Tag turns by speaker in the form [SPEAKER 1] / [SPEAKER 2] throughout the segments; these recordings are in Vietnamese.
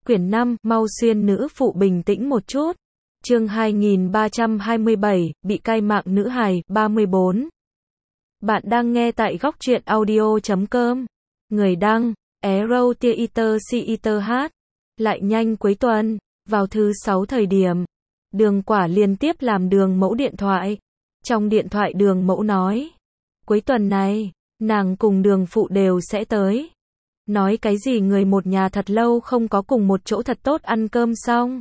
[SPEAKER 1] Quyển 5, mau xuyên nữ phụ bình tĩnh một chút. Chương 2327, bị cai mạng nữ hài, 34. Bạn đang nghe tại góc truyện audio.com. Người đăng, Arrow Theater CETH. Lại nhanh cuối tuần, vào thứ 6 thời điểm, Đường Quả liên tiếp làm Đường Mẫu điện thoại. Trong điện thoại Đường Mẫu nói, cuối tuần này, nàng cùng Đường Phụ đều sẽ tới. Nói cái gì người một nhà thật lâu không có cùng một chỗ thật tốt ăn cơm xong.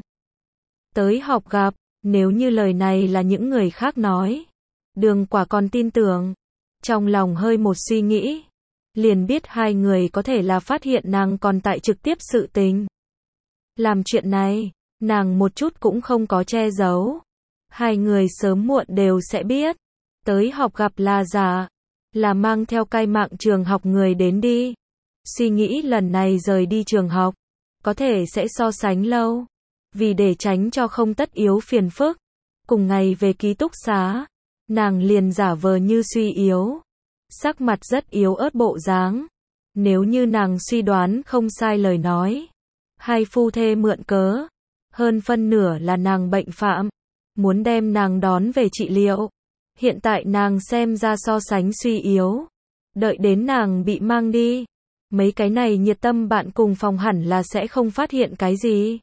[SPEAKER 1] Tới họp gặp, nếu như lời này là những người khác nói. Đường Quả còn tin tưởng. Trong lòng hơi một suy nghĩ. Liền biết hai người có thể là phát hiện nàng còn tại trực tiếp sự tình. Làm chuyện này, nàng một chút cũng không có che giấu. Hai người sớm muộn đều sẽ biết. Tới họp gặp là giả. Là mang theo cai mạng trường học người đến đi. Suy nghĩ lần này rời đi trường học, có thể sẽ so sánh lâu. Vì để tránh cho không tất yếu phiền phức. Cùng ngày về ký túc xá, nàng liền giả vờ như suy yếu. Sắc mặt rất yếu ớt bộ dáng. Nếu như nàng suy đoán không sai lời nói. Hai phu thê mượn cớ. Hơn phân nửa là nàng bệnh phạm. Muốn đem nàng đón về trị liệu. Hiện tại nàng xem ra so sánh suy yếu. Đợi đến nàng bị mang đi. Mấy cái này nhiệt tâm bạn cùng phòng hẳn là sẽ không phát hiện cái gì.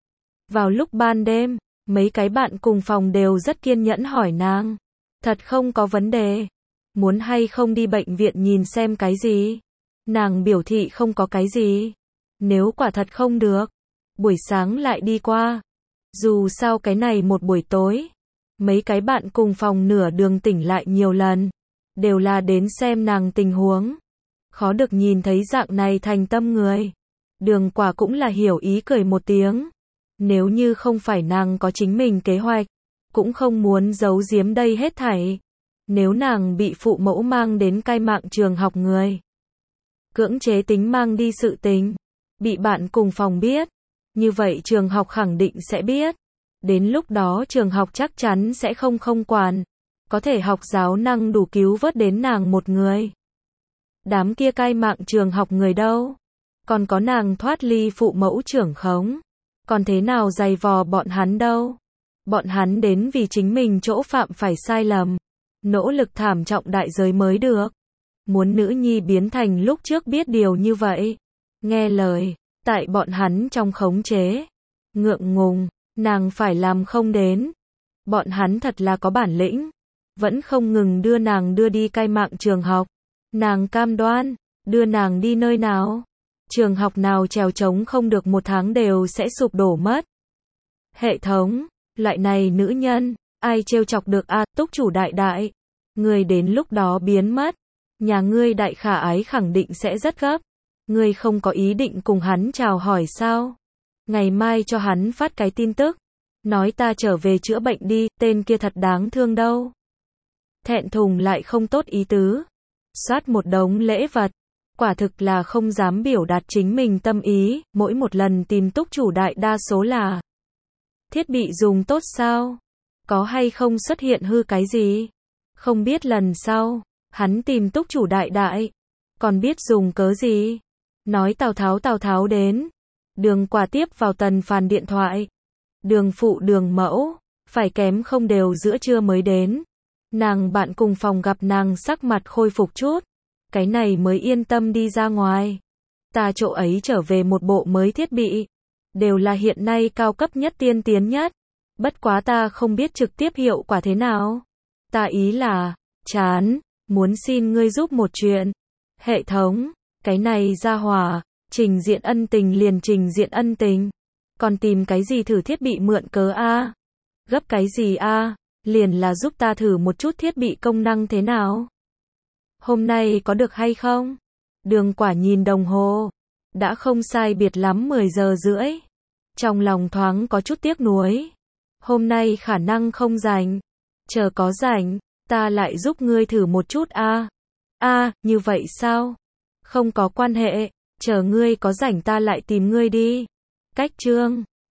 [SPEAKER 1] Vào lúc ban đêm, mấy cái bạn cùng phòng đều rất kiên nhẫn hỏi nàng. Thật không có vấn đề. Muốn hay không đi bệnh viện nhìn xem cái gì? Nàng biểu thị không có cái gì. Nếu quả thật không được, buổi sáng lại đi qua. Dù sao cái này một buổi tối, mấy cái bạn cùng phòng nửa đường tỉnh lại nhiều lần. Đều là đến xem nàng tình huống. Khó được nhìn thấy dạng này thành tâm người. Đường Quả cũng là hiểu ý cười một tiếng. Nếu như không phải nàng có chính mình kế hoạch, cũng không muốn giấu giếm đây hết thảy. Nếu nàng bị phụ mẫu mang đến cai mạng trường học người, cưỡng chế tính mang đi sự tình, bị bạn cùng phòng biết, như vậy trường học khẳng định sẽ biết. Đến lúc đó trường học chắc chắn sẽ không quản. Có thể học giáo năng đủ cứu vớt đến nàng một người. Đám kia cai mạng trường học người đâu? Còn có nàng thoát ly phụ mẫu trưởng khống. Còn thế nào giày vò bọn hắn đâu? Bọn hắn đến vì chính mình chỗ phạm phải sai lầm. Nỗ lực thảm trọng đại giới mới được. Muốn nữ nhi biến thành lúc trước biết điều như vậy. Nghe lời, tại bọn hắn trong khống chế. Ngượng ngùng, nàng phải làm không đến. Bọn hắn thật là có bản lĩnh. Vẫn không ngừng đưa nàng đưa đi cai mạng trường học. Nàng cam đoan, đưa nàng đi nơi nào? Trường học nào trèo trống không được một tháng đều sẽ sụp đổ mất. Hệ thống, loại này nữ nhân, ai trêu chọc được a? Túc chủ đại đại. Người đến lúc đó biến mất. Nhà ngươi đại khả ái khẳng định sẽ rất gấp. Ngươi không có ý định cùng hắn chào hỏi sao? Ngày mai cho hắn phát cái tin tức. Nói ta trở về chữa bệnh đi, tên kia thật đáng thương đâu. Thẹn thùng lại không tốt ý tứ. Soát một đống lễ vật. Quả thực là không dám biểu đạt chính mình tâm ý. Mỗi một lần tìm túc chủ đại đa số là thiết bị dùng tốt sao? Có hay không xuất hiện hư cái gì? Không biết lần sau hắn tìm túc chủ đại đại còn biết dùng cớ gì? Nói Tào Tháo đến. Đường Quả tiếp vào Tần Phàn điện thoại. Đường Phụ Đường Mẫu phải kém không đều giữa trưa mới đến. Nàng bạn cùng phòng gặp nàng sắc mặt khôi phục chút. Cái này mới yên tâm đi ra ngoài. Ta chỗ ấy trở về một bộ mới thiết bị. Đều là hiện nay cao cấp nhất tiên tiến nhất. Bất quá ta không biết trực tiếp hiệu quả thế nào. Ta ý là, chán, muốn xin ngươi giúp một chuyện. Hệ thống, cái này ra hỏa, trình diện ân tình liền trình diện ân tình. Còn tìm cái gì thử thiết bị mượn cớ a? Gấp cái gì a? Liền là giúp ta thử một chút thiết bị công năng thế nào. Hôm nay có được hay không? Đường Quả nhìn đồng hồ. Đã không sai biệt lắm 10 giờ rưỡi. Trong lòng thoáng có chút tiếc nuối. Hôm nay khả năng không rảnh. Chờ có rảnh, ta lại giúp ngươi thử một chút a. Như vậy sao? Không có quan hệ. Chờ ngươi có rảnh ta lại tìm ngươi đi. Cách chương